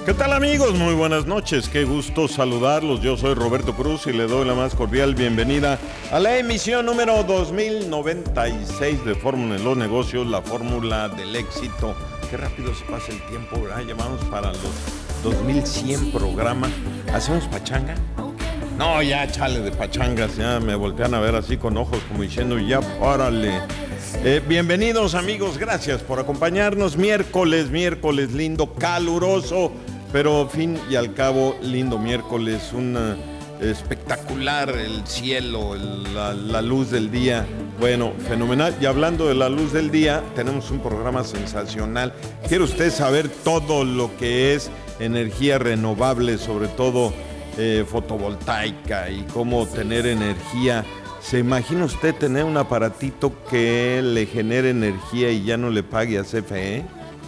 ¿Qué tal, amigos? Muy buenas noches, qué gusto saludarlos. Yo soy Roberto Cruz y le doy la más cordial bienvenida a la emisión número 2096 de Fórmula en los Negocios, la fórmula del éxito. Qué rápido se pasa el tiempo, ¿verdad? Ya vamos para los 2100 programas. ¿Hacemos pachanga? No, ya chale de pachangas, ya me voltean a ver así con ojos como diciendo, ya párale. Bienvenidos, amigos, gracias por acompañarnos. Miércoles lindo, caluroso, pero fin y al cabo lindo miércoles, espectacular el cielo, la luz del día, bueno, fenomenal. Y hablando de la luz del día, tenemos un programa sensacional. ¿Quiere usted saber todo lo que es energía renovable, sobre todo fotovoltaica, y cómo tener energía? ¿Se imagina usted tener un aparatito que le genere energía y ya no le pague a CFE?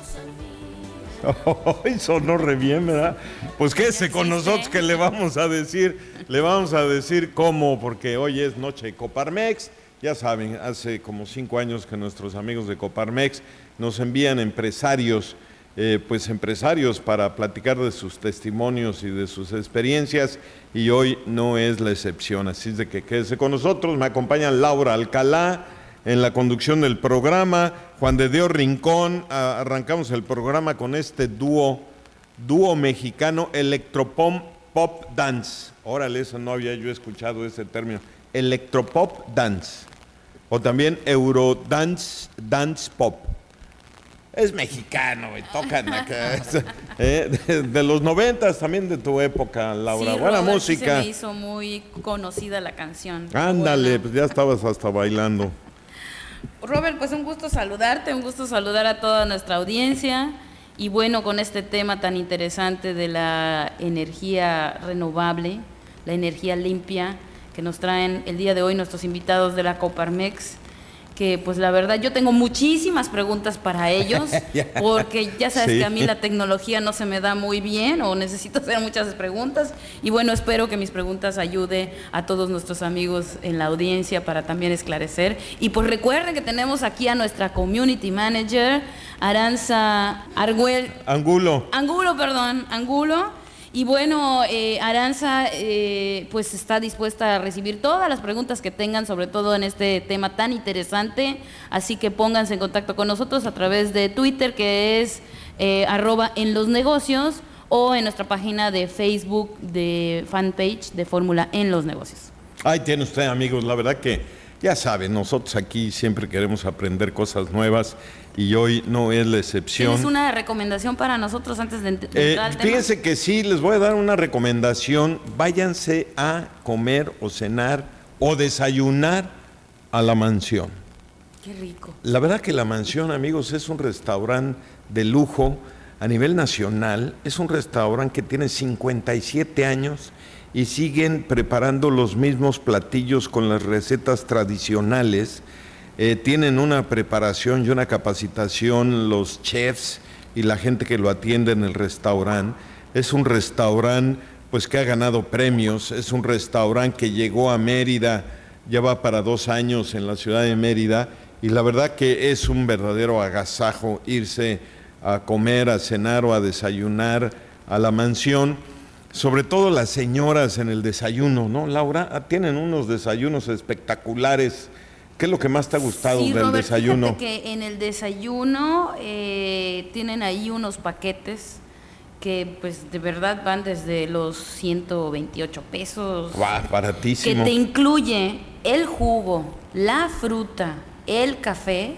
Sonó re bien, ¿verdad? Pues quédese con nosotros que le vamos a decir cómo, porque hoy es noche de Coparmex. Ya saben, hace como 5 años que nuestros amigos de Coparmex nos envían empresarios para platicar de sus testimonios y de sus experiencias, y hoy no es la excepción, así es de que quédese con nosotros. Me acompaña Laura Alcalá en la conducción del programa, Juan de Dios Rincón. Arrancamos el programa con este dúo mexicano, Electropop Pop Dance. Órale, eso no había yo escuchado ese término, Electropop Dance, o también Eurodance, Dance Pop. Es mexicano, y tocan acá, de los 90 también, de tu época, Laura. Sí, buena Robert, música. Sí, se me hizo muy conocida la canción. Ándale, pues ya estabas hasta bailando. Robert, pues un gusto saludarte, un gusto saludar a toda nuestra audiencia. Y bueno, con este tema tan interesante de la energía renovable, la energía limpia, que nos traen el día de hoy nuestros invitados de la Coparmex, que pues la verdad yo tengo muchísimas preguntas para ellos, porque ya sabes que a mí la tecnología no se me da muy bien, o necesito hacer muchas preguntas, y bueno, espero que mis preguntas ayude a todos nuestros amigos en la audiencia para también esclarecer. Y pues recuerden que tenemos aquí a nuestra Community Manager, Aranza Angulo. Y bueno, Aranza pues está dispuesta a recibir todas las preguntas que tengan, sobre todo en este tema tan interesante, así que pónganse en contacto con nosotros a través de Twitter, que es @enlosnegocios, o en nuestra página de Facebook de fanpage de Fórmula en los Negocios. Ahí tiene usted, amigos, la verdad que ya saben, nosotros aquí siempre queremos aprender cosas nuevas, y hoy no es la excepción. ¿Tienes una recomendación para nosotros antes de entrar al tema? Fíjense que sí, les voy a dar una recomendación. Váyanse a comer o cenar o desayunar a La Mansión. Qué rico. La verdad que La Mansión, amigos, es un restaurante de lujo a nivel nacional. Es un restaurante que tiene 57 años y siguen preparando los mismos platillos con las recetas tradicionales. Tienen una preparación y una capacitación los chefs y la gente que lo atiende en el restaurante. Es un restaurante pues que ha ganado premios, es un restaurante que llegó a Mérida, ya va para 2 años en la ciudad de Mérida, y la verdad que es un verdadero agasajo irse a comer, a cenar o a desayunar a La Mansión. Sobre todo las señoras en el desayuno, ¿no, Laura? Tienen unos desayunos espectaculares. ¿Qué es lo que más te ha gustado del Robert, desayuno? Fíjate que en el desayuno tienen ahí unos paquetes que pues de verdad van desde los 128 pesos. ¡Guau! Baratísimo. Que te incluye el jugo, la fruta, el café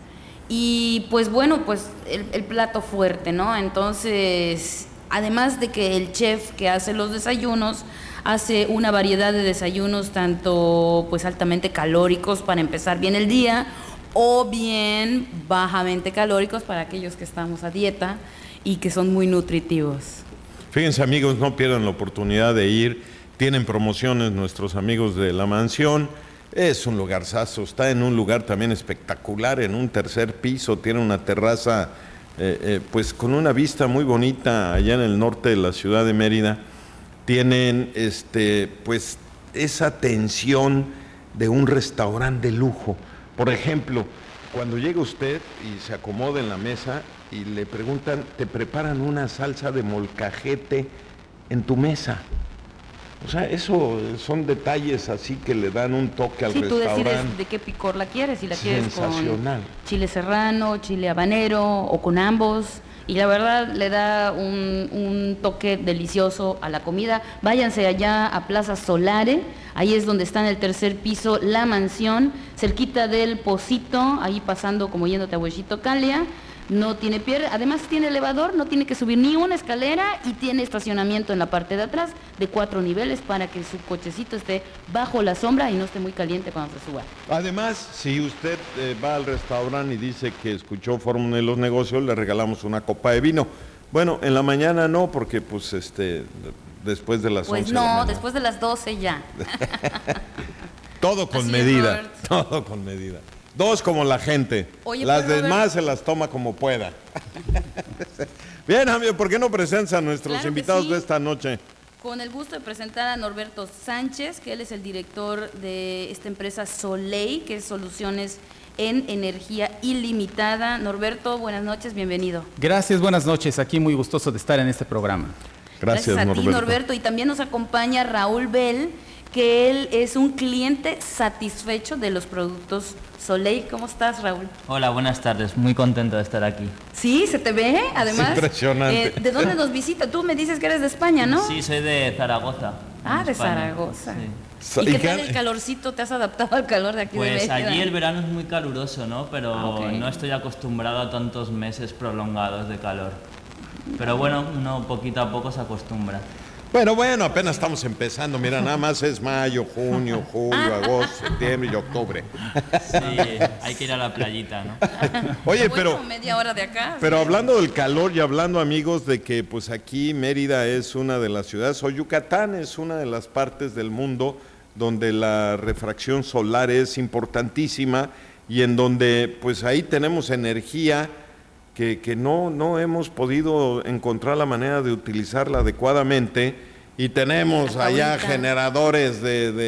y pues bueno, pues el plato fuerte, ¿no? Entonces, además de que el chef que hace los desayunos hace una variedad de desayunos, tanto pues altamente calóricos para empezar bien el día, o bien bajamente calóricos para aquellos que estamos a dieta y que son muy nutritivos. Fíjense, amigos, no pierdan la oportunidad de ir. Tienen promociones nuestros amigos de La Mansión. Es un lugarzazo, está en un lugar también espectacular, en un 3er piso, tiene una terraza pues con una vista muy bonita allá en el norte de la ciudad de Mérida. Tienen pues esa atención de un restaurante de lujo. Por ejemplo, cuando llega usted y se acomoda en la mesa, y le preguntan, te preparan una salsa de molcajete en tu mesa. O sea, eso son detalles así que le dan un toque al restaurante. Sí, tú decides de qué picor la quieres, si la quieres con chile serrano, chile habanero o con ambos. Y la verdad le da un toque delicioso a la comida. Váyanse allá a Plaza Solare, ahí es donde está en el tercer piso la mansión, cerquita del Pocito, ahí pasando como yéndote a Huesito Calia. No tiene pierde, además tiene elevador, no tiene que subir ni una escalera y tiene estacionamiento en la parte de atrás de 4 niveles para que su cochecito esté bajo la sombra y no esté muy caliente cuando se suba. Además, si usted va al restaurante y dice que escuchó Fórmula de los Negocios, le regalamos una copa de vino. Bueno, en la mañana no, porque pues después de las 11 de la mañana. Pues no, después de las 12 ya. Todo con medida, todo con medida. 2 como la gente. Oye, las demás se las toma como pueda. Bien, amigo, ¿por qué no presentas a nuestros invitados de esta noche? Con el gusto de presentar a Norberto Sánchez, que él es el director de esta empresa Soleil, que es soluciones en energía ilimitada. Norberto, buenas noches, bienvenido. Gracias, buenas noches. Aquí muy gustoso de estar en este programa. Gracias a ti, Norberto. Y también nos acompaña Raúl Bell, que él es un cliente satisfecho de los productos Soleil. ¿Cómo estás, Raúl? Hola, buenas tardes. Muy contento de estar aquí. Sí, se te ve, además. Es impresionante. ¿De dónde nos visita? Tú me dices que eres de España, ¿no? Sí, soy de Zaragoza. Ah, de Zaragoza. Sí. ¿Y qué tal el calorcito? ¿Te has adaptado al calor de aquí de México? Pues allí el verano es muy caluroso, ¿no? Pero no estoy acostumbrado a tantos meses prolongados de calor. Pero bueno, uno poquito a poco se acostumbra. Bueno, apenas estamos empezando. Mira, nada más es mayo, junio, julio, agosto, septiembre y octubre. Sí, hay que ir a la playita, ¿no? Oye, bueno, media hora de acá. Pero hablando del calor y hablando, amigos, de que pues aquí Mérida es una de las ciudades, o Yucatán es una de las partes del mundo donde la refracción solar es importantísima y en donde pues ahí tenemos energía que no hemos podido encontrar la manera de utilizarla adecuadamente y tenemos allá generadores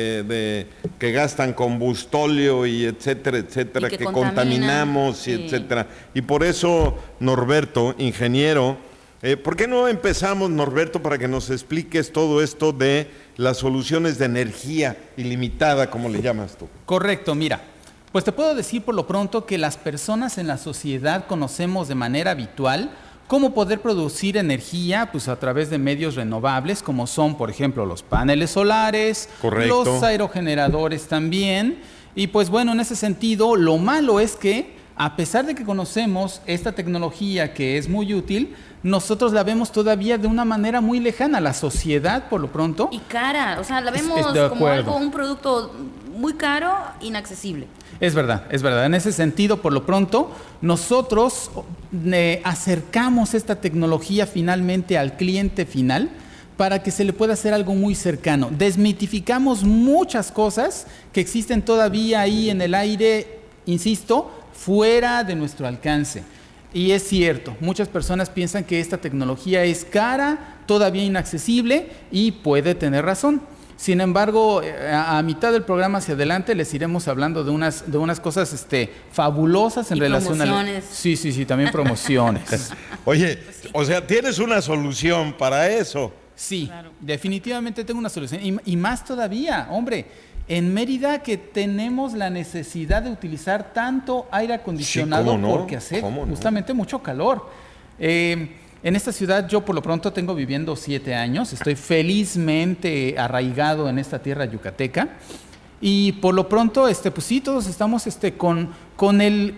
que gastan combustóleo y etcétera, que contaminamos y etcétera. Y por eso, Norberto, ingeniero, ¿por qué no empezamos, Norberto, para que nos expliques todo esto de las soluciones de energía ilimitada, como le llamas tú? Correcto, mira. Pues te puedo decir por lo pronto que las personas en la sociedad conocemos de manera habitual cómo poder producir energía pues a través de medios renovables como son, por ejemplo, los paneles solares, correcto, los aerogeneradores también. Y pues bueno, en ese sentido, lo malo es que a pesar de que conocemos esta tecnología que es muy útil, nosotros la vemos todavía de una manera muy lejana. La sociedad, por lo pronto... Y cara, o sea, la vemos como un producto muy caro, inaccesible. Es verdad. En ese sentido, por lo pronto, nosotros acercamos esta tecnología finalmente al cliente final para que se le pueda hacer algo muy cercano. Desmitificamos muchas cosas que existen todavía ahí en el aire, insisto, fuera de nuestro alcance. Y es cierto, muchas personas piensan que esta tecnología es cara, todavía inaccesible y puede tener razón. Sin embargo, a mitad del programa hacia adelante les iremos hablando de unas cosas fabulosas en relación promociones. Sí, también promociones. Oye, o sea, ¿tienes una solución para eso? Sí, claro. Definitivamente tengo una solución. Y más todavía, hombre, en Mérida que tenemos la necesidad de utilizar tanto aire acondicionado porque hace justamente mucho calor. En esta ciudad yo por lo pronto tengo viviendo 7 años, estoy felizmente arraigado en esta tierra yucateca y por lo pronto pues sí, todos estamos con el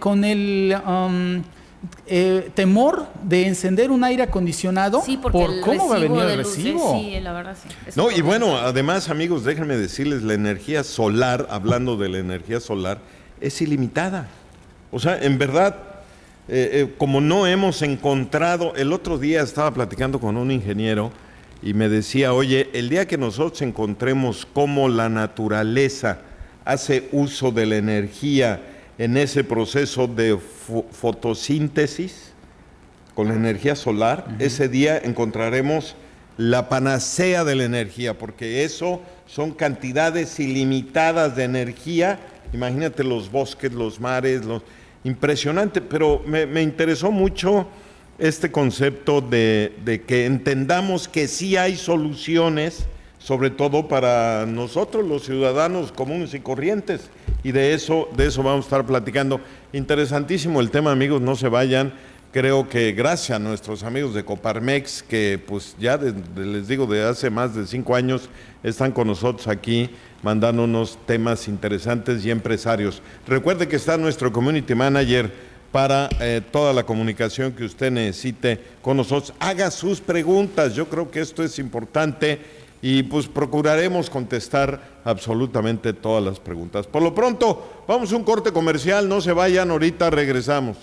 temor de encender un aire acondicionado por cómo va a venir el recibo. Sí, la verdad sí. No, y bueno, además amigos, déjenme decirles, la energía solar, hablando de la energía solar, es ilimitada. O sea, en verdad... como no hemos encontrado, el otro día estaba platicando con un ingeniero y me decía, oye, el día que nosotros encontremos cómo la naturaleza hace uso de la energía en ese proceso de fotosíntesis con la energía solar, ese día encontraremos la panacea de la energía, porque eso son cantidades ilimitadas de energía. Imagínate los bosques, los mares, impresionante, pero me interesó mucho este concepto de que entendamos que sí hay soluciones, sobre todo para nosotros, los ciudadanos comunes y corrientes. Y de eso vamos a estar platicando. Interesantísimo el tema, amigos, no se vayan. Creo que gracias a nuestros amigos de Coparmex, que pues ya les digo, de hace más de 5 años están con nosotros aquí, mandando unos temas interesantes y empresarios. Recuerde que está nuestro Community Manager para toda la comunicación que usted necesite con nosotros. Haga sus preguntas, yo creo que esto es importante y pues procuraremos contestar absolutamente todas las preguntas. Por lo pronto, vamos a un corte comercial, no se vayan, ahorita regresamos.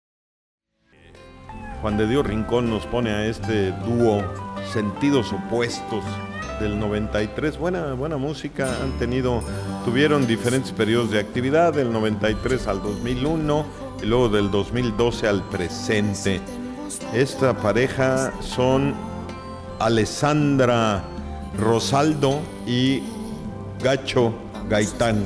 Juan de Dios Rincón nos pone a este dúo Sentidos Opuestos del 93. Buena música, tuvieron diferentes periodos de actividad, del 93 al 2001 y luego del 2012 al presente. Esta pareja son Alessandra Rosaldo y Cacho Gaitán.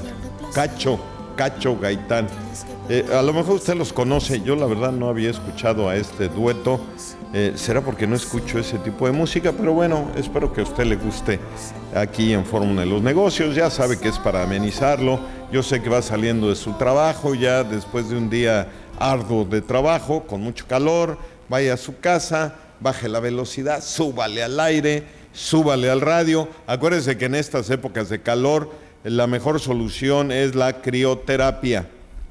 A lo mejor usted los conoce, yo la verdad no había escuchado a este dueto, será porque no escucho ese tipo de música, pero bueno, espero que a usted le guste aquí en Fórmula de los Negocios, ya sabe que es para amenizarlo, yo sé que va saliendo de su trabajo, ya después de un día arduo de trabajo, con mucho calor, vaya a su casa, baje la velocidad, súbale al aire, súbale al radio, acuérdese que en estas épocas de calor, la mejor solución es la crioterapia,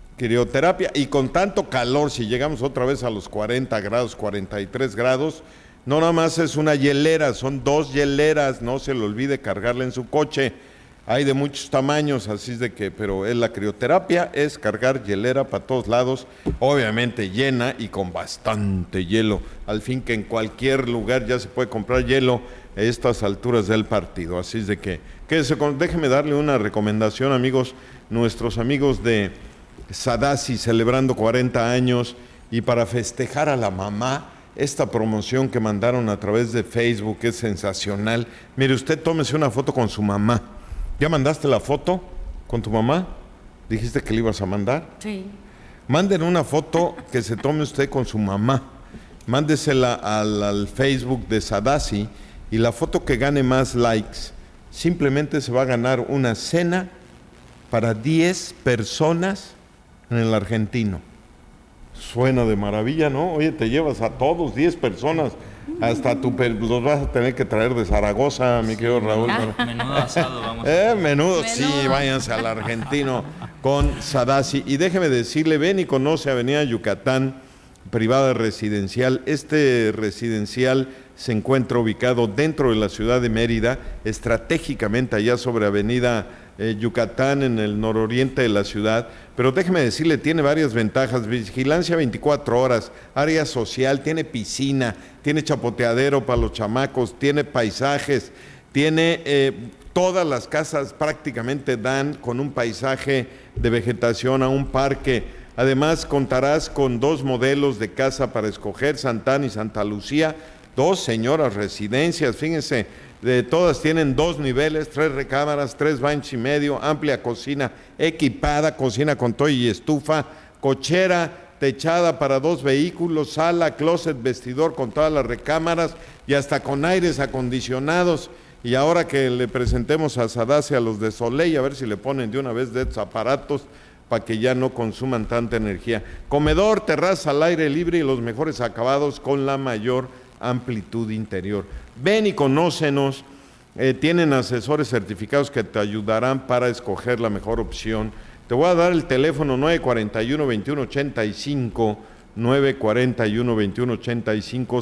y con tanto calor, si llegamos otra vez a los 40 grados, 43 grados, no nada más es una hielera, son 2 hieleras, no se le olvide cargarla en su coche, hay de muchos tamaños, así es de que, pero la crioterapia es cargar hielera para todos lados, obviamente llena y con bastante hielo, al fin que en cualquier lugar ya se puede comprar hielo a estas alturas del partido, así es de que déjeme darle una recomendación, amigos, nuestros amigos de Sadasi celebrando 40 años y para festejar a la mamá, esta promoción que mandaron a través de Facebook es sensacional. Mire, usted tómese una foto con su mamá. ¿Ya mandaste la foto con tu mamá? ¿Dijiste que le ibas a mandar? Sí. Manden una foto que se tome usted con su mamá. Mándesela al Facebook de Sadasi y la foto que gane más likes, simplemente se va a ganar una cena para 10 personas en el Argentino. Suena de maravilla, ¿no? Oye, te llevas a todos, 10 personas, hasta los vas a tener que traer de Zaragoza, mi querido Raúl. Menudo asado, vamos. Menudo, sí, váyanse al Argentino con Sadasi. Y déjeme decirle, ven y conoce Avenida Yucatán, privada residencial. Este residencial se encuentra ubicado dentro de la ciudad de Mérida, estratégicamente allá sobre Avenida Yucatán, en el nororiente de la ciudad, pero déjeme decirle, tiene varias ventajas: vigilancia 24 horas, área social, tiene piscina, tiene chapoteadero para los chamacos, tiene paisajes, tiene todas las casas prácticamente dan con un paisaje de vegetación a un parque. Además contarás con 2 modelos de casa para escoger, Santana y Santa Lucía, 2 señoras residencias, fíjense, todas tienen 2 niveles, 3 recámaras, 3 baños y medio, amplia cocina equipada, cocina con toalla y estufa, cochera techada para 2 vehículos, sala, closet, vestidor con todas las recámaras y hasta con aires acondicionados. Y ahora que le presentemos a Sadasi a los de Soleil, a ver si le ponen de una vez de estos aparatos para que ya no consuman tanta energía. Comedor, terraza al aire libre y los mejores acabados con la mayor amplitud interior. Ven y conócenos, tienen asesores certificados que te ayudarán para escoger la mejor opción. Te voy a dar el teléfono 941-2185, 941-2185,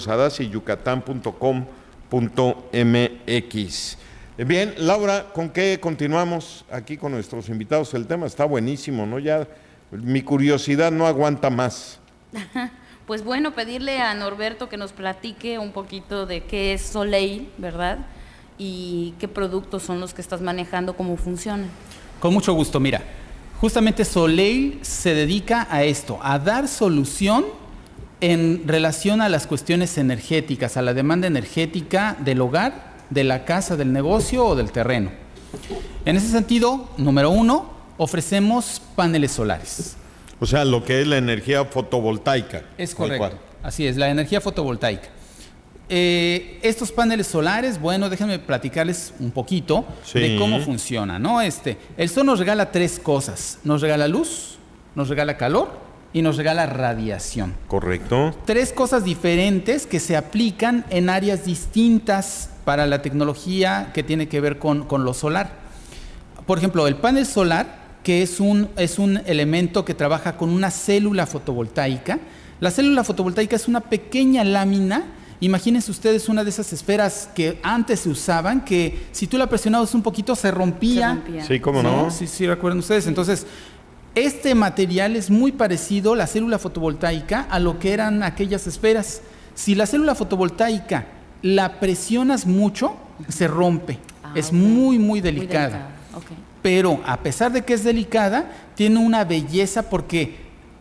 sadasiyucatán.com.mx. Bien, Laura, ¿con qué continuamos aquí con nuestros invitados? El tema está buenísimo, ¿no? Ya mi curiosidad no aguanta más. Pues bueno, pedirle a Norberto que nos platique un poquito de qué es Soleil, ¿verdad? Y qué productos son los que estás manejando, cómo funcionan. Con mucho gusto, mira, justamente Soleil se dedica a esto, a dar solución en relación a las cuestiones energéticas, a la demanda energética del hogar, de la casa, del negocio o del terreno. En ese sentido, número 1, ofrecemos paneles solares. O sea, lo que es la energía fotovoltaica. Es correcto. Así es, la energía fotovoltaica. Estos paneles solares, bueno, déjenme platicarles un poquito de cómo funciona, ¿no? El sol nos regala 3 cosas. Nos regala luz, nos regala calor y nos regala radiación. Correcto. 3 cosas diferentes que se aplican en áreas distintas para la tecnología que tiene que ver con lo solar. Por ejemplo, el panel solar, que es un elemento que trabaja con una célula fotovoltaica. La célula fotovoltaica es una pequeña lámina. Imagínense ustedes una de esas esferas que antes se usaban, que si tú la presionabas un poquito se rompía. Sí, ¿cómo no? Sí, recuerdan ustedes. Entonces, este material es muy parecido, la célula fotovoltaica, a lo que eran aquellas esferas. Si la célula fotovoltaica la presionas mucho, se rompe. Es muy, muy delicada. Okay. Pero a pesar de que es delicada, tiene una belleza porque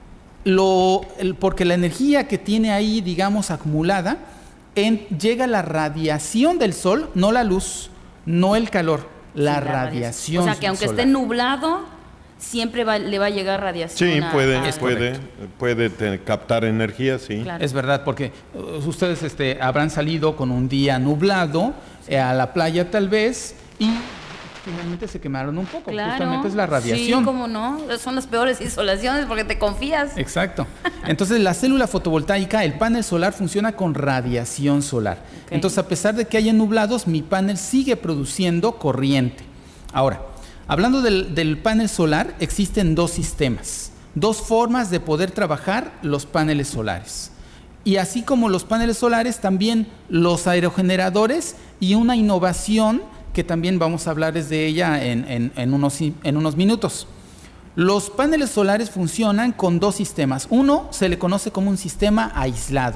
la energía que tiene ahí, digamos, acumulada, llega la radiación del sol, no la luz, no el calor, la radiación. O sea, que aunque esté nublado, siempre le va a llegar radiación. Sí, puede captar energía, sí. Claro. Es verdad, porque ustedes habrán salido con un día nublado a la playa tal vez y finalmente se quemaron un poco. Claro, justamente es la radiación. Sí, cómo no, son las peores insolaciones porque te confías. Exacto. Entonces la célula fotovoltaica, el panel solar funciona con radiación solar. Okay. Entonces a pesar de que haya nublados, mi panel sigue produciendo corriente. Ahora, hablando del panel solar, existen 2 sistemas, 2 formas de poder trabajar los paneles solares. Y así como los paneles solares, también los aerogeneradores y una innovación que también vamos a hablarles de ella en unos minutos. Los paneles solares funcionan con 2 sistemas. Uno se le conoce como un sistema aislado.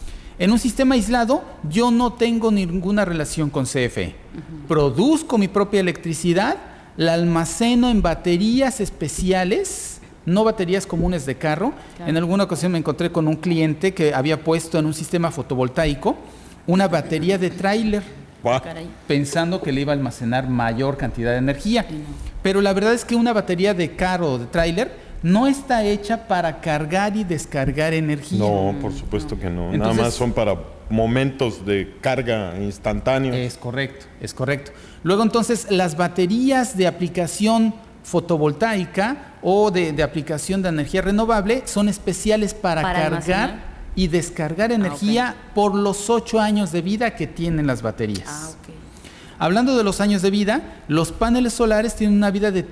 En un sistema aislado yo no tengo ninguna relación con CFE. Produzco mi propia electricidad, la almaceno en baterías especiales, no baterías comunes de carro. Claro. En alguna ocasión me encontré con un cliente que había puesto en un sistema fotovoltaico una batería de tráiler, pensando que le iba a almacenar mayor cantidad de energía. Pero la verdad es que una batería de carro o de tráiler no está hecha para cargar y descargar energía. No, por supuesto que no. Entonces, nada más son para momentos de carga instantáneos. Es correcto. Luego entonces las baterías de aplicación fotovoltaica o de aplicación de energía renovable son especiales para cargar almacenar y descargar energía por los 8 años de vida que tienen las baterías. Okay. Hablando de los años de vida, los paneles solares tienen una vida de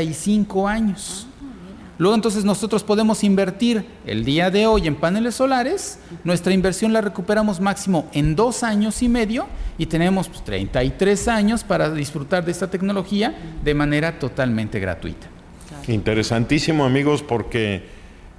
35 años. Luego entonces nosotros podemos invertir el día de hoy en paneles solares, nuestra inversión la recuperamos máximo en 2 años y medio y tenemos 33 años para disfrutar de esta tecnología de manera totalmente gratuita. Claro. Interesantísimo, amigos, porque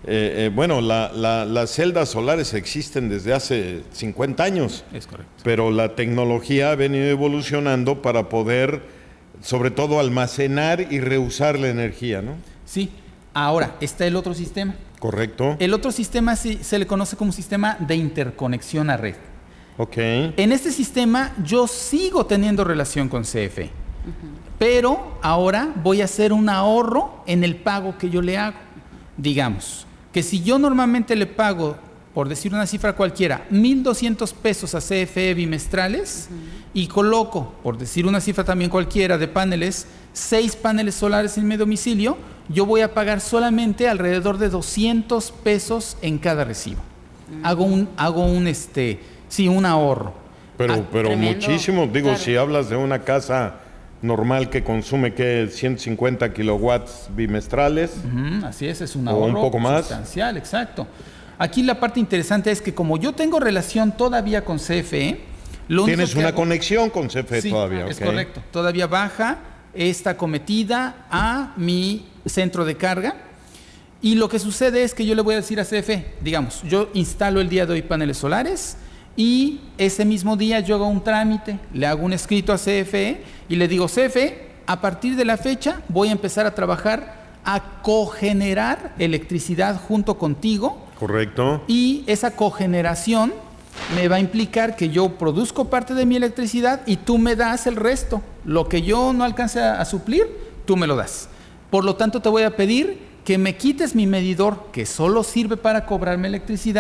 las celdas solares existen desde hace 50 años. Es correcto. Pero la tecnología ha venido evolucionando para poder, sobre todo, almacenar y reusar la energía, ¿no? Sí. Ahora, está el otro sistema. Correcto. El otro sistema se le conoce como sistema de interconexión a red. Ok. En este sistema yo sigo teniendo relación con CFE, pero ahora voy a hacer un ahorro en el pago que yo le hago. Digamos que si yo normalmente le pago, por decir una cifra cualquiera, 1,200 pesos a CFE bimestrales y coloco, por decir una cifra también cualquiera de paneles, 6 paneles solares en mi domicilio, yo voy a pagar solamente alrededor de 200 pesos en cada recibo. Hago un ahorro. Pero muchísimo, digo, claro. Si hablas de una casa normal que consume 150 kilowatts bimestrales. Así es un ahorro un poco más sustancial, exacto. Aquí la parte interesante es que como yo tengo relación todavía con CFE, tienes una conexión con CFE todavía. Es correcto. Todavía baja esta cometida a mi centro de carga y lo que sucede es que yo le voy a decir a CFE, digamos, yo instalo el día de hoy paneles solares y ese mismo día yo hago un trámite, le hago un escrito a CFE y le digo, CFE, a partir de la fecha voy a empezar a trabajar a cogenerar electricidad junto contigo. Correcto. Y esa cogeneración me va a implicar que yo produzco parte de mi electricidad y tú me das el resto. Lo que yo no alcance a suplir, tú me lo das. Por lo tanto, te voy a pedir que me quites mi medidor, que solo sirve para cobrarme electricidad,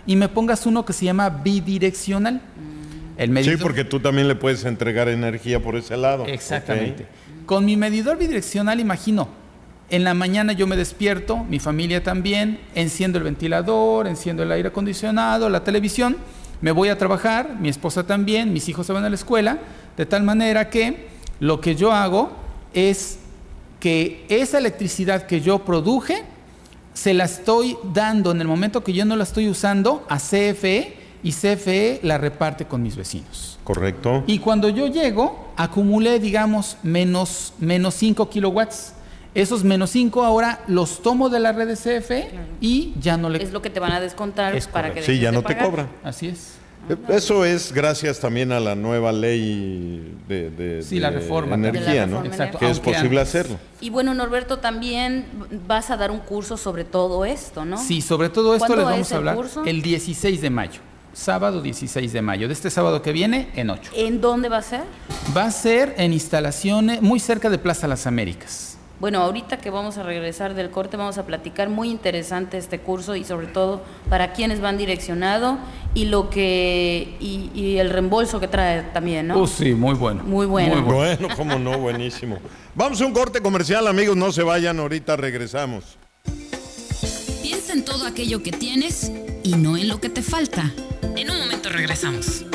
y me pongas uno que se llama bidireccional. El medidor... Sí, porque tú también le puedes entregar energía por ese lado. Exactamente. Con mi medidor bidireccional, imagino, en la mañana yo me despierto, mi familia también, enciendo el ventilador, enciendo el aire acondicionado, la televisión, me voy a trabajar, mi esposa también, mis hijos se van a la escuela, de tal manera que lo que yo hago es que esa electricidad que yo produje, se la estoy dando en el momento que yo no la estoy usando a CFE, y CFE la reparte con mis vecinos. Correcto. Y cuando yo llego, acumulé, digamos, menos 5 kilowatts. Esos menos 5 ahora los tomo de la red de CFE y ya no le... Es lo que te van a descontar para que sí, ya no pagar. te cobran. Así es. Eso es gracias también a la nueva ley de la reforma energía, ¿no? Exacto. Que es posible hacerlo. Y bueno, Norberto, también vas a dar un curso sobre todo esto, ¿no? Sí, sobre todo esto les vamos a hablar curso? el 16 de mayo. Sábado 16 de mayo. De este sábado que viene, en 8. ¿En dónde va a ser? Va a ser en instalaciones muy cerca de Plaza Las Américas. Bueno, ahorita que vamos a regresar del corte vamos a platicar, muy interesante este curso y sobre todo para quienes van direccionado y lo que y el reembolso que trae también, ¿no? Sí, muy bueno. Muy bueno. Muy bueno, cómo no, buenísimo. Vamos a un corte comercial, amigos, no se vayan, ahorita regresamos. Piensa en todo aquello que tienes y no en lo que te falta. En un momento regresamos.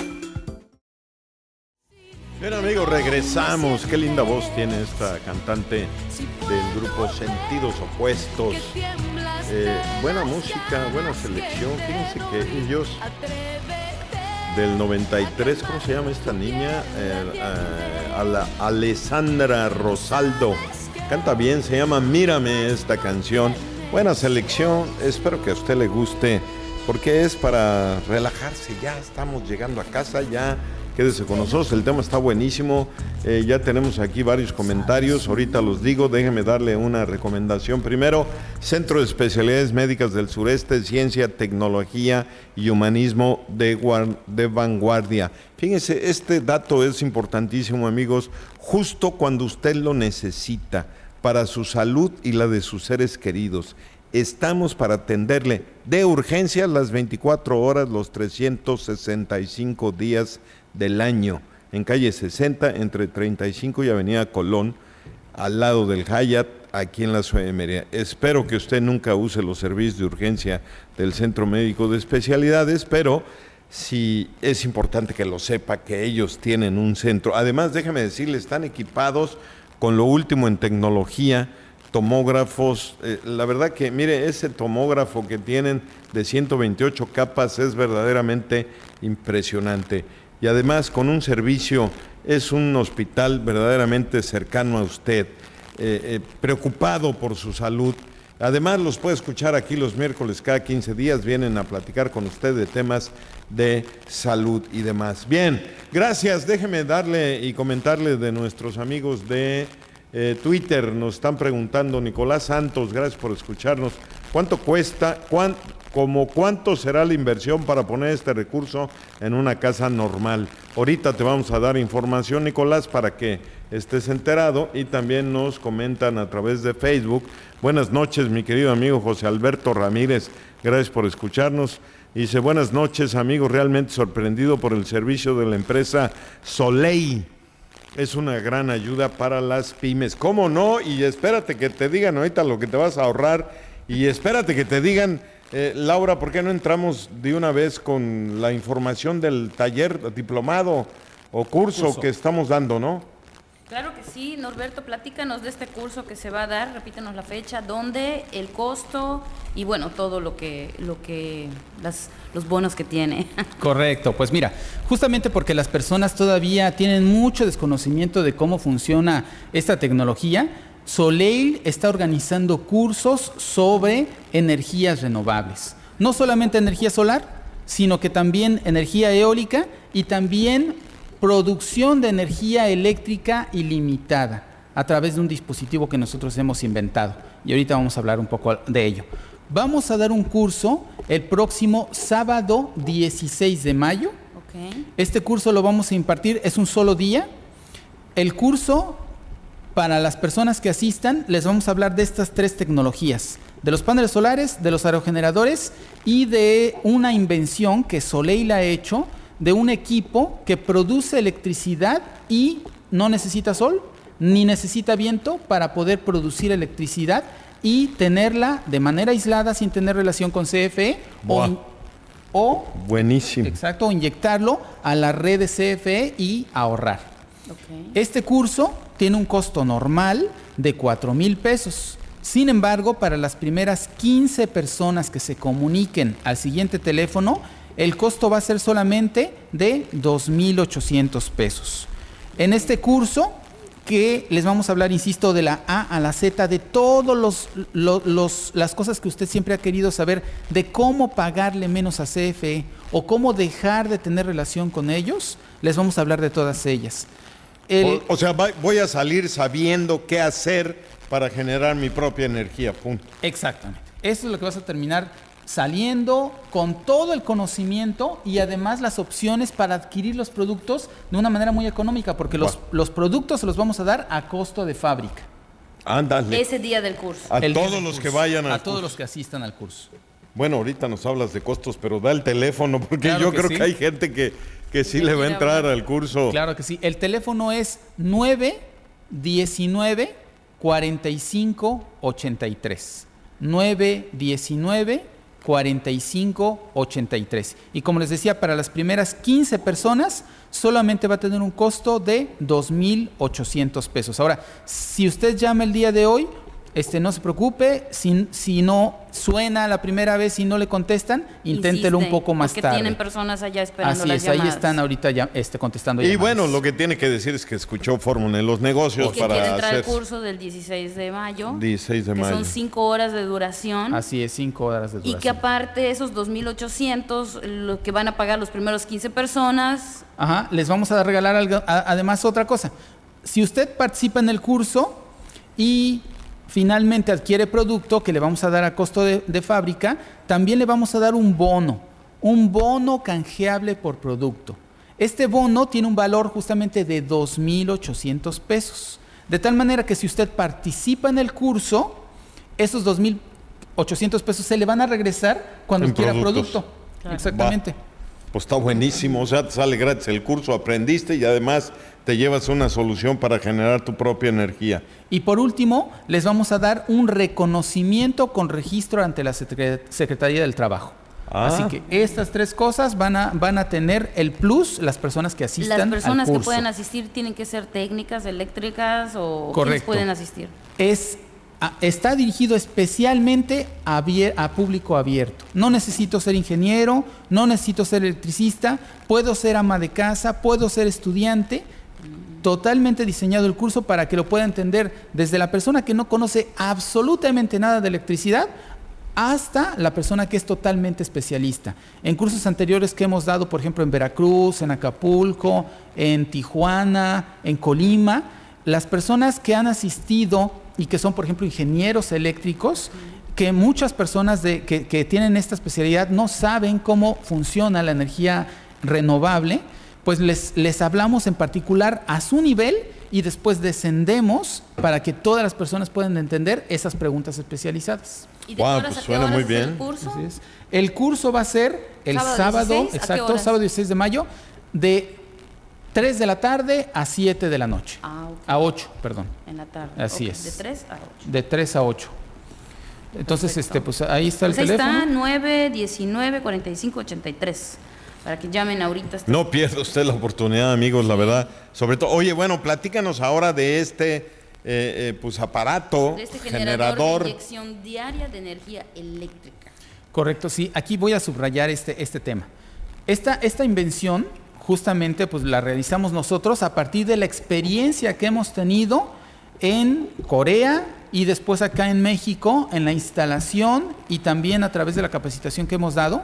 Bien, amigos, regresamos. Qué linda voz tiene esta cantante del grupo Sentidos Opuestos. Buena música, buena selección. Fíjense que ellos del 93, ¿cómo se llama esta niña? Alessandra Rosaldo. Canta bien, se llama Mírame esta canción. Buena selección, espero que a usted le guste, porque es para relajarse. Ya estamos llegando a casa, ya quédese con nosotros, el tema está buenísimo. Ya tenemos aquí varios comentarios, ahorita los digo, déjeme darle una recomendación. Primero, Centro de Especialidades Médicas del Sureste, Ciencia, Tecnología y Humanismo de vanguardia. Fíjense, este dato es importantísimo, amigos, justo cuando usted lo necesita, para su salud y la de sus seres queridos. Estamos para atenderle de urgencia las 24 horas, los 365 días del año, en calle 60, entre 35 y Avenida Colón, al lado del Hyatt, aquí en la Ciudad de Mérida. Espero que usted nunca use los servicios de urgencia del Centro Médico de Especialidades, pero sí es importante que lo sepa, que ellos tienen un centro. Además, déjeme decirle, están equipados con lo último en tecnología, tomógrafos. La verdad que, mire, ese tomógrafo que tienen de 128 capas es verdaderamente impresionante. Y además, con un servicio, es un hospital verdaderamente cercano a usted, preocupado por su salud. Además, los puede escuchar aquí los miércoles, cada 15 días vienen a platicar con usted de temas de salud y demás. Bien, gracias. Déjeme darle y comentarle de nuestros amigos de Twitter. Nos están preguntando, Nicolás Santos, gracias por escucharnos. ¿Cuánto cuesta? ¿Cuánto será la inversión para poner este recurso en una casa normal? Ahorita te vamos a dar información, Nicolás, para que estés enterado, y también nos comentan a través de Facebook. Buenas noches, mi querido amigo José Alberto Ramírez, gracias por escucharnos. Dice, buenas noches, amigo, realmente sorprendido por el servicio de la empresa Soleil. Es una gran ayuda para las pymes. ¿Cómo no? Y espérate que te digan ahorita lo que te vas a ahorrar, y espérate que te digan, Laura, ¿por qué no entramos de una vez con la información del taller, diplomado o curso que estamos dando, no? Claro que sí, Norberto, platícanos de este curso que se va a dar, repítenos la fecha, dónde, el costo y bueno, todo los bonos que tiene. Correcto, pues mira, justamente porque las personas todavía tienen mucho desconocimiento de cómo funciona esta tecnología, Soleil está organizando cursos sobre energías renovables. No solamente energía solar, sino que también energía eólica y también producción de energía eléctrica ilimitada a través de un dispositivo que nosotros hemos inventado. Y ahorita vamos a hablar un poco de ello. Vamos a dar un curso el próximo sábado 16 de mayo. Okay. Este curso lo vamos a impartir, es un solo día. El curso, para las personas que asistan, les vamos a hablar de estas 3 tecnologías. de los paneles solares, de los aerogeneradores y de una invención que Soleil ha hecho de un equipo que produce electricidad y no necesita sol ni necesita viento para poder producir electricidad y tenerla de manera aislada sin tener relación con CFE o buenísimo. Exacto, o inyectarlo a la red de CFE y ahorrar. Okay. Este curso tiene un costo normal de 4,000 pesos. Sin embargo, para las primeras 15 personas que se comuniquen al siguiente teléfono, el costo va a ser solamente de 2,800 pesos. En este curso, que les vamos a hablar, insisto, de la A a la Z, de todas las cosas que usted siempre ha querido saber, de cómo pagarle menos a CFE o cómo dejar de tener relación con ellos, les vamos a hablar de todas ellas. O sea, voy a salir sabiendo qué hacer para generar mi propia energía, punto. Exactamente. Eso es lo que vas a terminar saliendo con todo el conocimiento y además las opciones para adquirir los productos de una manera muy económica, porque los productos se los vamos a dar a costo de fábrica. Ándale. Ese día del curso. A todos los que vayan al curso. A todos los que asistan al curso. Bueno, ahorita nos hablas de costos, pero da el teléfono, porque claro yo creo sí. que hay gente que sí le va a entrar al curso. Claro que sí. El teléfono es 919 45 83. 919 45 83. Y como les decía, para las primeras 15 personas solamente va a tener un costo de 2,800 pesos. Ahora, si usted llama el día de hoy, no se preocupe, si no suena la primera vez y no le contestan, inténtelo un poco más tarde. Porque tienen personas allá esperando Así las es, llamadas. ahí están ahorita ya contestando Y llamadas. bueno, lo que tiene que decir es que escuchó Fórmula en los Negocios Y que para quiere entrar al hacer... curso del 16 de mayo. 16 de que mayo. son 5 horas de duración. Así es, 5 horas de duración. Y que aparte esos 2,800, lo que van a pagar los primeros 15 personas. Ajá, les vamos a regalar además otra cosa. Si usted participa en el curso y finalmente adquiere producto que le vamos a dar a costo de fábrica, también le vamos a dar un bono canjeable por producto. Este bono tiene un valor justamente de 2,800 pesos. De tal manera que si usted participa en el curso, esos 2,800 pesos se le van a regresar cuando adquiera producto. Claro. Exactamente. Pues está buenísimo, o sea, te sale gratis el curso, aprendiste y además te llevas una solución para generar tu propia energía. Y por último, les vamos a dar un reconocimiento con registro ante la Secretaría del Trabajo. Así que estas 3 cosas van a tener el plus las personas que asistan al curso. Las personas que pueden asistir tienen que ser técnicas, eléctricas o correcto. ¿quiénes pueden asistir? Está dirigido especialmente a público abierto. No necesito ser ingeniero, no necesito ser electricista, puedo ser ama de casa, puedo ser estudiante. Totalmente diseñado el curso para que lo pueda entender desde la persona que no conoce absolutamente nada de electricidad hasta la persona que es totalmente especialista. En cursos anteriores que hemos dado, por ejemplo, en Veracruz, en Acapulco, en Tijuana, en Colima, las personas que han asistido y que son, por ejemplo, ingenieros eléctricos, que muchas personas que tienen esta especialidad no saben cómo funciona la energía renovable, pues les hablamos en particular a su nivel y después descendemos para que todas las personas puedan entender esas preguntas especializadas. ¿Y de qué horas pues a qué suena horas muy es bien. el curso? Así es. El curso va a ser el sábado 16, ¿a qué exacto, horas? sábado 16 de mayo, de 3 de la tarde a 7 de la noche. Ah, ok. A 8, perdón. En la tarde. Así Ok, es. De 3 a 8. De 3 a 8. Entonces, Perfecto. pues ahí está Pues el ahí teléfono. está, 9, 19, 45, 83. Para que llamen ahorita. No pierda usted la oportunidad, amigos, la verdad. Sobre todo, oye, bueno, platícanos ahora de este pues aparato, De este generador de inyección diaria de energía eléctrica. Correcto, sí. Aquí voy a subrayar este tema. Esta invención, justamente, pues la realizamos nosotros a partir de la experiencia que hemos tenido en Corea y después acá en México, en la instalación y también a través de la capacitación que hemos dado.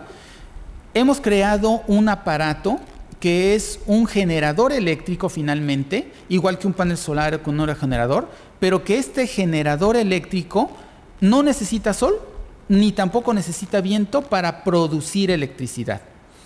Hemos creado un aparato que es un generador eléctrico finalmente, igual que un panel solar o con un aerogenerador, pero que este generador eléctrico no necesita sol ni tampoco necesita viento para producir electricidad.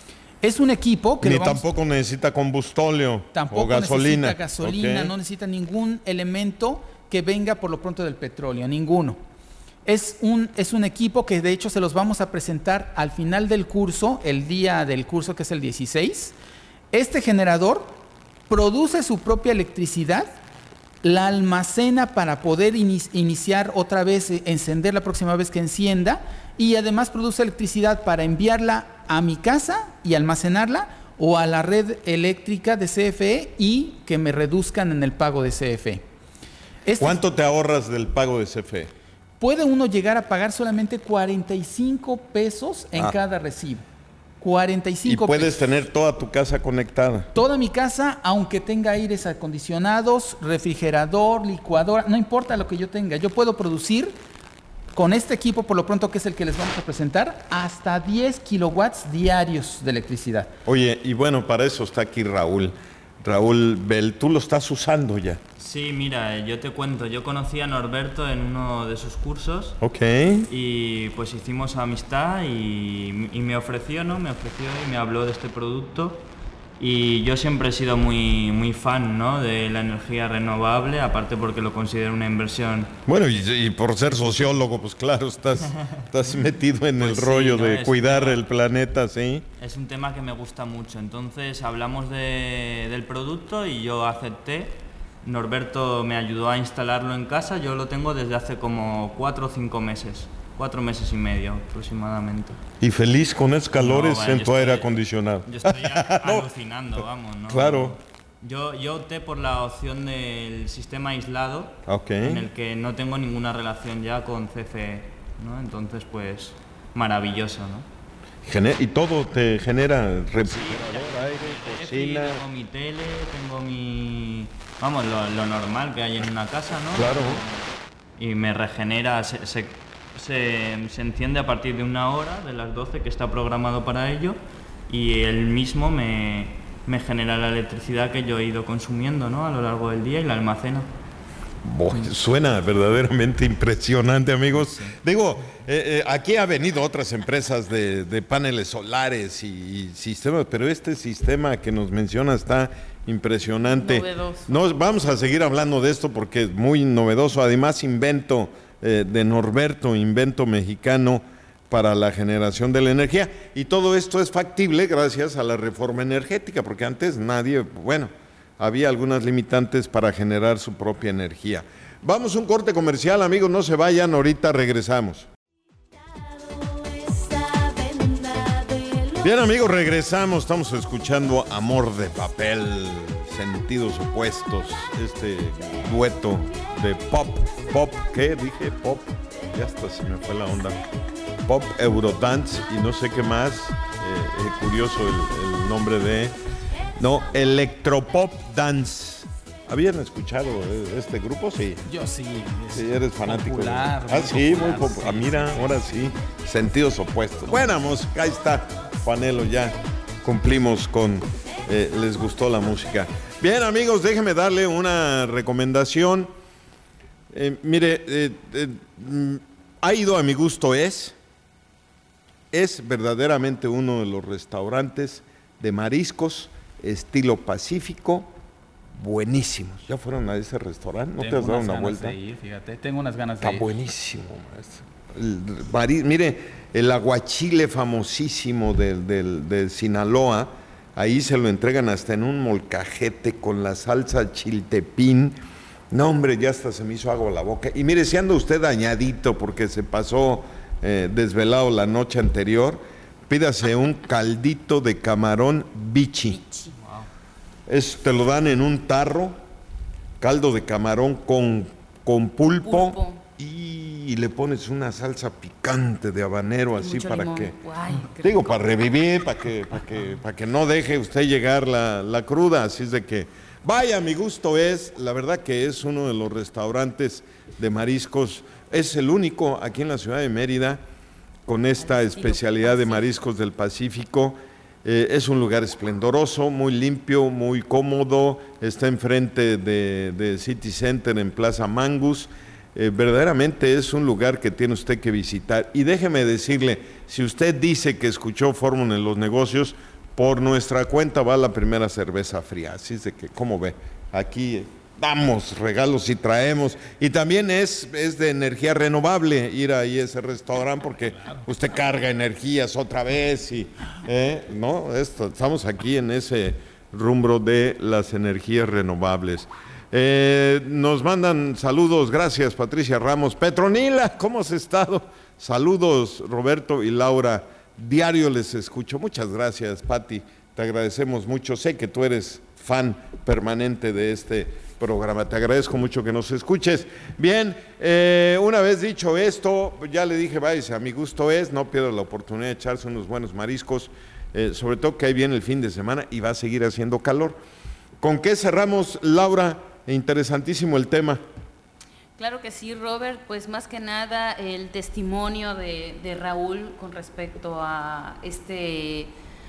Es un equipo que... Ni tampoco necesita combustóleo o gasolina. Necesita gasolina, Okay. no necesita ningún elemento que venga por lo pronto del petróleo, ninguno. Es un equipo que de hecho se los vamos a presentar al final del curso, el día del curso que es el 16. Este generador produce su propia electricidad, la almacena para poder iniciar otra vez, encender la próxima vez que encienda, y además produce electricidad para enviarla a mi casa y almacenarla o a la red eléctrica de CFE y que me reduzcan en el pago de CFE. ¿Cuánto te ahorras del pago de CFE? Puede uno llegar a pagar solamente 45 pesos en cada recibo. 45 y puedes pesos. tener toda tu casa conectada. Toda mi casa, aunque tenga aires acondicionados, refrigerador, licuadora, no importa lo que yo tenga. Yo puedo producir con este equipo, por lo pronto que es el que les vamos a presentar, hasta 10 kilowatts diarios de electricidad. Oye, y bueno, para eso está aquí Raúl. Raúl Bell, ¿tú lo estás usando ya? Sí, mira, yo te cuento, yo conocí a Norberto en uno de sus cursos. Ok. Y pues hicimos amistad y me ofreció y me habló de este producto. Y yo siempre he sido muy fan, ¿no?, de la energía renovable, aparte porque lo considero una inversión. Bueno, y por ser sociólogo, pues claro, estás metido en Pues el rollo ¿no? de cuidar el planeta, ¿sí? Es un tema que me gusta mucho. Entonces hablamos del producto y yo acepté. Norberto me ayudó a instalarlo en casa. Yo lo tengo desde hace como 4 o 5 meses. 4 meses y medio aproximadamente. Y feliz con esos calores No, vale, en tu aire acondicionado. Yo estoy alucinando, vamos, ¿no? Claro. Yo opté por la opción del sistema aislado, Okay. en el que no tengo ninguna relación ya con CFE, ¿no? Entonces, pues, maravilloso, ¿no? Y todo te genera refrigerador, aire, cocina. Tengo mi tele, tengo mi... Vamos, lo normal que hay en una casa, ¿no? Claro. Y me regenera, se enciende a partir de 1 hora, de las 12 que está programado para ello, y él mismo me genera la electricidad que yo he ido consumiendo, ¿no?, a lo largo del día y la almacena. Suena verdaderamente impresionante, amigos. Sí. Digo, aquí ha venido otras empresas de paneles solares y sistemas, pero este sistema que nos menciona está impresionante. Novedoso. Vamos a seguir hablando de esto porque es muy novedoso. Además, invento de Norberto, invento mexicano para la generación de la energía. Y todo esto es factible gracias a la reforma energética, porque antes había algunas limitantes para generar su propia energía. Vamos a un corte comercial, amigos, no se vayan, ahorita regresamos. Bien, amigos, regresamos, estamos escuchando Amor de Papel, Sentidos Opuestos, este dueto de pop, ¿qué dije? Pop, ya hasta se me fue la onda. Pop, Eurodance y no sé qué más, curioso el nombre de... No, Electropop Dance. ¿Habían escuchado este grupo? Sí. Yo sí. Sí, eres fanático. Popular, sí, muy popular. Sí. Mira, ahora sí, Sentidos Opuestos. Buena música, ahí está, Juanelo, ya cumplimos con... les gustó la música. Bien, amigos, déjenme darle una recomendación. Ha ido a mi gusto es verdaderamente uno de los restaurantes de mariscos estilo Pacífico, buenísimos. ¿Ya fueron a ese restaurante? ¿No te has dado una vuelta? Fíjate, tengo unas ganas de ir. Está buenísimo, maestro. Mire, el aguachile famosísimo de Sinaloa, ahí se lo entregan hasta en un molcajete con la salsa chiltepín. No, hombre, ya hasta se me hizo agua la boca. Y mire, si anda usted dañadito porque se pasó desvelado la noche anterior, pídase un caldito de camarón bichi. Wow. Te lo dan en un tarro, caldo de camarón con pulpo. Y le pones una salsa picante de habanero así para limón. Para revivir, para que no deje usted llegar la cruda. Así es de que, vaya, mi gusto es, la verdad que es uno de los restaurantes de mariscos, es el único aquí en la ciudad de Mérida, con esta especialidad de mariscos del Pacífico. Es un lugar esplendoroso, muy limpio, muy cómodo, está enfrente de City Center en Plaza Mangus. Verdaderamente es un lugar que tiene usted que visitar. Y déjeme decirle, si usted dice que escuchó Fórmula en los Negocios, por nuestra cuenta va la primera cerveza fría. Así es de que, ¿cómo ve? Aquí damos regalos y traemos. Y también es de energía renovable ir ahí a ese restaurante porque usted carga energías otra vez y no, estamos aquí en ese rumbo de las energías renovables. Nos mandan saludos, gracias Patricia Ramos. Petronila, ¿cómo has estado? Saludos Roberto y Laura, diario les escucho. Muchas gracias Pati, te agradecemos mucho, sé que tú eres fan permanente de este programa, te agradezco mucho que nos escuches. Bien, una vez dicho esto, ya le dije, váyase, a mi gusto es, no pierda la oportunidad de echarse unos buenos mariscos, sobre todo que ahí viene el fin de semana y va a seguir haciendo calor. ¿Con qué cerramos, Laura? Interesantísimo el tema. Claro que sí, Robert, pues más que nada el testimonio de Raúl con respecto a este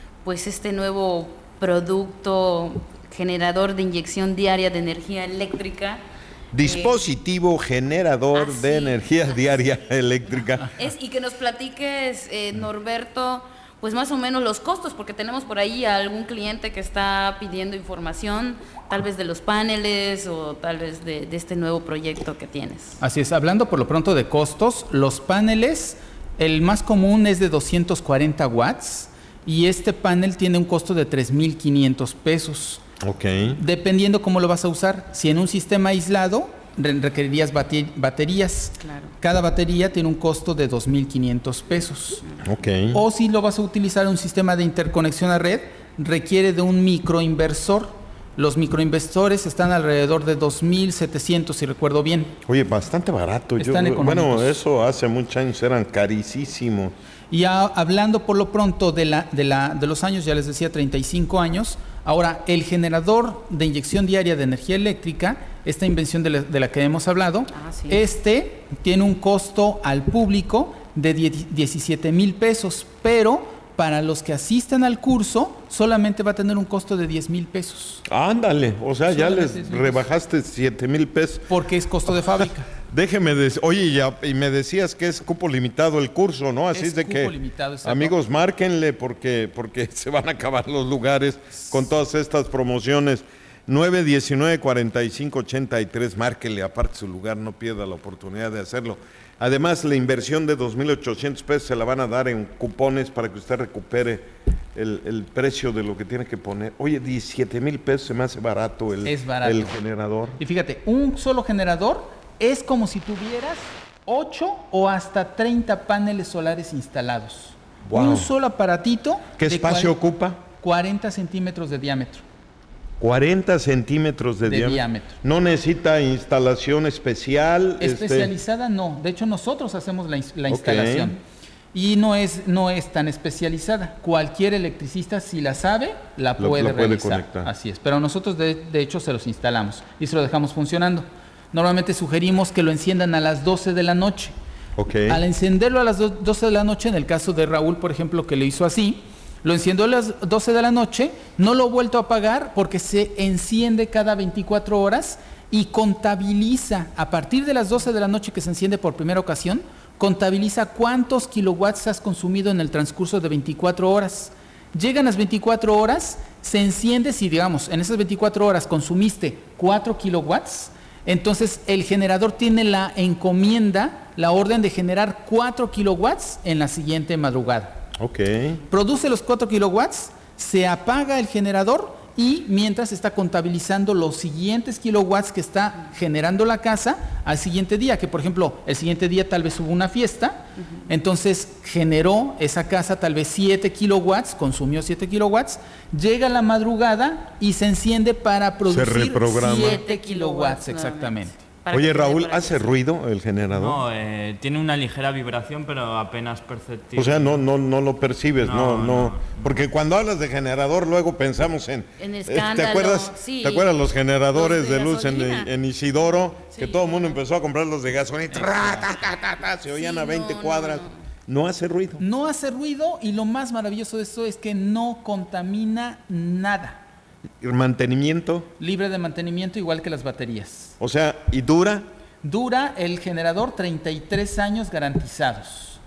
nuevo producto generador de inyección diaria de energía eléctrica. Dispositivo generador de energía diaria eléctrica. Y que nos platiques, Norberto, pues más o menos los costos, porque tenemos por ahí a algún cliente que está pidiendo información, tal vez de los paneles o tal vez de este nuevo proyecto que tienes. Así es, hablando por lo pronto de costos, los paneles, el más común es de 240 watts y este panel tiene un costo de 3,500 pesos. Ok. Dependiendo cómo lo vas a usar, si en un sistema aislado requerirías baterías. Claro. Cada batería tiene un costo de 2,500 pesos. Okay. O si lo vas a utilizar en un sistema de interconexión a red, requiere de un microinversor. Los microinversores están alrededor de 2,700, si recuerdo bien. Oye, bastante barato. Están económicos. Bueno, eso hace muchos años eran carísimos. Y hablando por lo pronto de los años, ya les decía 35 años, ahora el generador de inyección diaria de energía eléctrica, esta invención de la que hemos hablado, sí. Tiene un costo al público de 17,000 pesos, pero para los que asistan al curso solamente va a tener un costo de 10,000 pesos. Ándale, o sea, ya les 10,000 rebajaste 7,000 pesos. Porque es costo de fábrica. Déjeme decir, oye, y me decías que es cupo limitado el curso, ¿no? Así es de que, limitado, amigos, márquenle porque se van a acabar los lugares con todas estas promociones. 919-4583, márquenle, aparte su lugar, no pierda la oportunidad de hacerlo. Además, la inversión de 2,800 pesos se la van a dar en cupones para que usted recupere el precio de lo que tiene que poner. Oye, 17,000 pesos se me hace barato el generador. Y fíjate, un solo generador es como si tuvieras 8 o hasta 30 paneles solares instalados. Wow. Un solo aparatito. ¿Qué espacio ocupa? 40 centímetros de diámetro. 40 centímetros de diámetro. ¿No necesita instalación especial? Especializada no. De hecho, nosotros hacemos la instalación. Y no es tan especializada. Cualquier electricista, si la sabe, la puede realizar. Conectar. Así es. Pero nosotros, de hecho, se los instalamos y se lo dejamos funcionando. Normalmente sugerimos que lo enciendan a las 12 de la noche. Okay. Al encenderlo a las 12 de la noche, en el caso de Raúl, por ejemplo, que lo hizo así, lo encendió a las 12 de la noche, no lo ha vuelto a apagar porque se enciende cada 24 horas y contabiliza, a partir de las 12 de la noche que se enciende por primera ocasión, contabiliza cuántos kilowatts has consumido en el transcurso de 24 horas. Llegan las 24 horas, se enciende, si digamos, en esas 24 horas consumiste 4 kilowatts, entonces el generador tiene la encomienda, la orden de generar 4 kilowatts en la siguiente madrugada. Okay. Produce los 4 kilowatts, se apaga el generador y mientras está contabilizando los siguientes kilowatts que está generando la casa al siguiente día, que por ejemplo el siguiente día tal vez hubo una fiesta, entonces generó esa casa tal vez 7 kilowatts, consumió 7 kilowatts, llega la madrugada y se enciende para producir 7 kilowatts exactamente. Oye, Raúl, ¿hace ruido el generador? No, tiene una ligera vibración, pero apenas perceptible. O sea, no lo percibes, no. Porque cuando hablas de generador, luego pensamos en escándalo. ¿Te acuerdas? Sí. ¿Te acuerdas los generadores de luz gasolina. en Isidoro? Sí, que todo el mundo empezó a comprar los de gasolina. Se oían a 20 cuadras. No hace ruido. No hace ruido y lo más maravilloso de esto es que no contamina nada. ¿Mantenimiento? Libre de mantenimiento, igual que las baterías. O sea, ¿y dura? Dura el generador 33 años garantizados.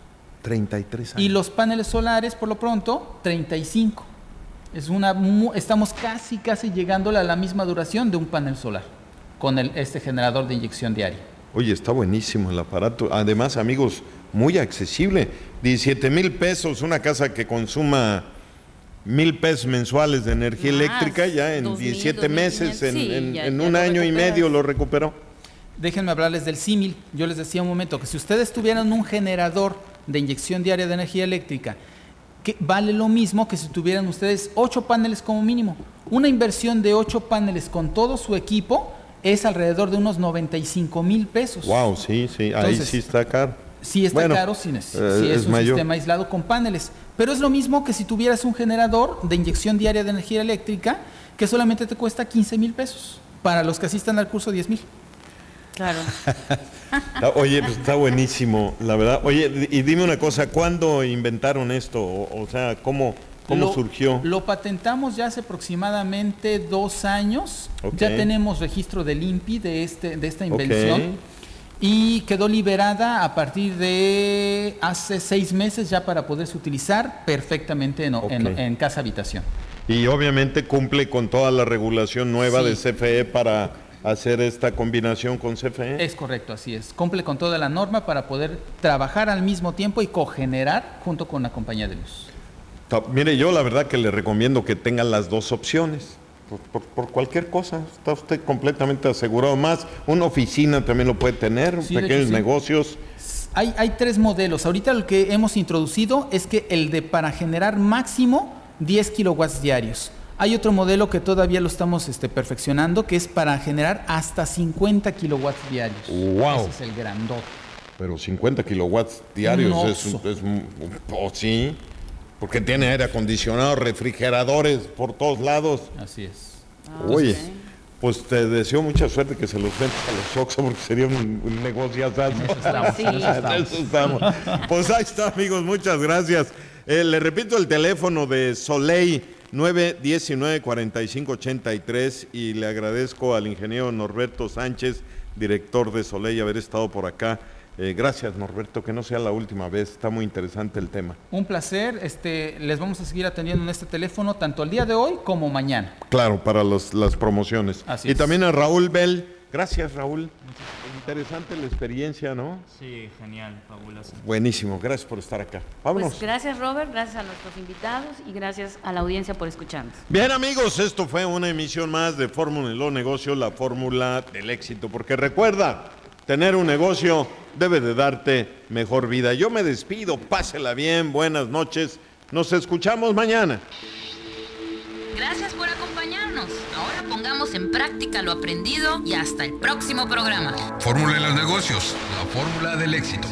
33 años. Y los paneles solares, por lo pronto, 35. Estamos casi llegando a la misma duración de un panel solar. con este generador de inyección diaria. Oye, está buenísimo el aparato. Además, amigos, muy accesible. 17,000 pesos, una casa que consuma 1,000 pesos mensuales de energía eléctrica, ya en 17 meses, en un año y medio lo recuperó. Déjenme hablarles del símil. Yo les decía un momento que si ustedes tuvieran un generador de inyección diaria de energía eléctrica, que vale lo mismo que si tuvieran ustedes 8 paneles como mínimo. Una inversión de 8 paneles con todo su equipo es alrededor de unos 95,000 pesos. Wow, sí, Entonces, ahí sí está caro. Sí está caro, si es un mayor. sistema aislado con paneles. Pero es lo mismo que si tuvieras un generador de inyección diaria de energía eléctrica que solamente te cuesta 15,000 pesos. Para los que asistan al curso, 10,000. Claro. Oye, pues está buenísimo, la verdad. Oye, y dime una cosa, ¿cuándo inventaron esto? O sea, ¿cómo surgió? Lo patentamos ya hace aproximadamente 2 años. Okay. Ya tenemos registro del INPI de esta invención. Okay. Y quedó liberada a partir de hace 6 meses ya para poderse utilizar perfectamente en casa habitación. Y obviamente cumple con toda la regulación nueva de CFE para hacer esta combinación con CFE. Es correcto, así es. Cumple con toda la norma para poder trabajar al mismo tiempo y cogenerar junto con la compañía de luz. Mire, yo la verdad que le recomiendo que tengan las 2 opciones. Por cualquier cosa, está usted completamente asegurado. Más, una oficina también lo puede tener, sí, pequeños negocios. Hay 3 modelos. Ahorita lo que hemos introducido es que para generar máximo 10 kilowatts diarios. Hay otro modelo que todavía lo estamos perfeccionando, que es para generar hasta 50 kilowatts diarios. ¡Wow! Ese es el grandote. Pero 50 kilowatts diarios sí. Porque tiene aire acondicionado, refrigeradores por todos lados. Así es. Oye, pues te deseo mucha suerte que se los vendas a los Oxxo porque sería un negociazo. Eso estamos. Pues ahí está, amigos, muchas gracias. Le repito el teléfono de Soleil, 919-4583, y le agradezco al ingeniero Norberto Sánchez, director de Soleil, haber estado por acá. Gracias, Norberto, que no sea la última vez, está muy interesante el tema. Un placer, les vamos a seguir atendiendo en este teléfono tanto el día de hoy como mañana. Claro, para las promociones. Así es. Y también a Raúl Bell. Gracias, Raúl. Interesante la experiencia, ¿no? Sí, genial, fabuloso. Buenísimo, gracias por estar acá. Vámonos. Pues gracias, Robert, gracias a nuestros invitados y gracias a la audiencia por escucharnos. Bien, amigos, esto fue una emisión más de Fórmula en los Negocios, la fórmula del éxito. Porque recuerda, tener un negocio debe de darte mejor vida. Yo me despido, pásela bien, buenas noches, nos escuchamos mañana. Gracias por acompañarnos. Ahora pongamos en práctica lo aprendido y hasta el próximo programa. Fórmula en los negocios, la fórmula del éxito.